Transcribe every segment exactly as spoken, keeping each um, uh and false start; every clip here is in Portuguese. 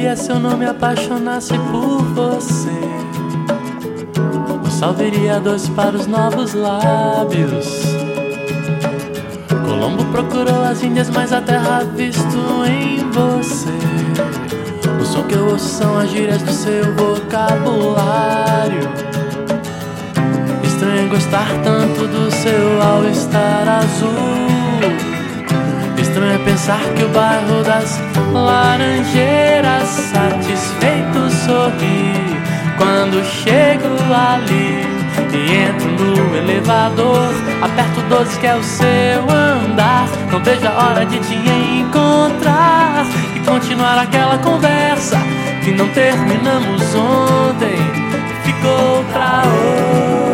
seria se eu não me apaixonasse por você? O sal viria doce para os novos lábios. Colombo procurou as Índias, mas a terra visto em você. O som que eu ouço são as gírias do seu vocabulário. Estranho gostar tanto do seu all-star azul. Estranho é pensar que o bairro das Laranjeiras satisfeito sorri quando chego ali e entro no elevador. Aperto doze que é o seu andar. Não vejo a hora de te encontrar e continuar aquela conversa que não terminamos ontem, ficou pra hoje.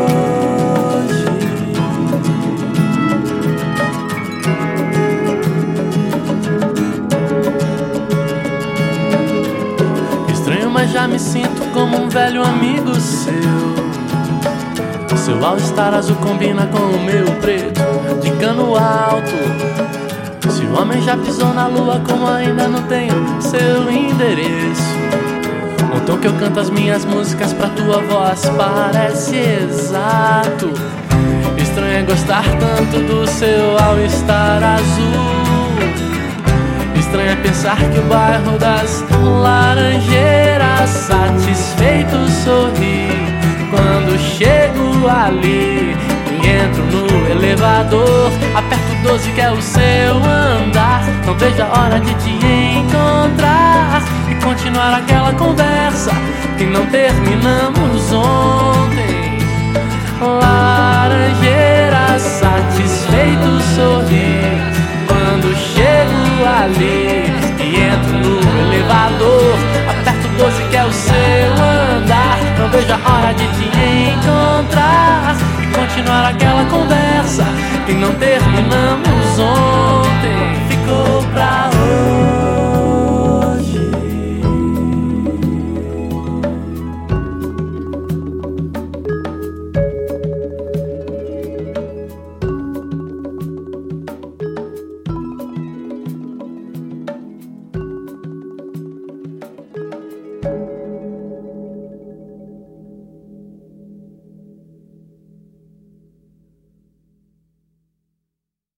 Estranho, mas já me sinto como um velho amigo seu. Seu all-star azul combina com o meu preto de cano alto. Se o homem já pisou na lua, como ainda não tenho seu endereço. O tom que eu canto as minhas músicas pra tua voz parece exato. Estranho é gostar tanto do seu all-star azul. Estranho é pensar que o bairro das Laranjeiras satisfeito sorri quando chego ali e entro no elevador. Aperto doze que é o seu andar. Não vejo a hora de te encontrar e continuar aquela conversa que não terminamos ontem. Laranjeiras satisfeito sorri quando chego ali e entro no elevador. Aperto doze que é o seu andar. Não vejo a hora de te encontrar e continuar aquela conversa que não terminamos ontem.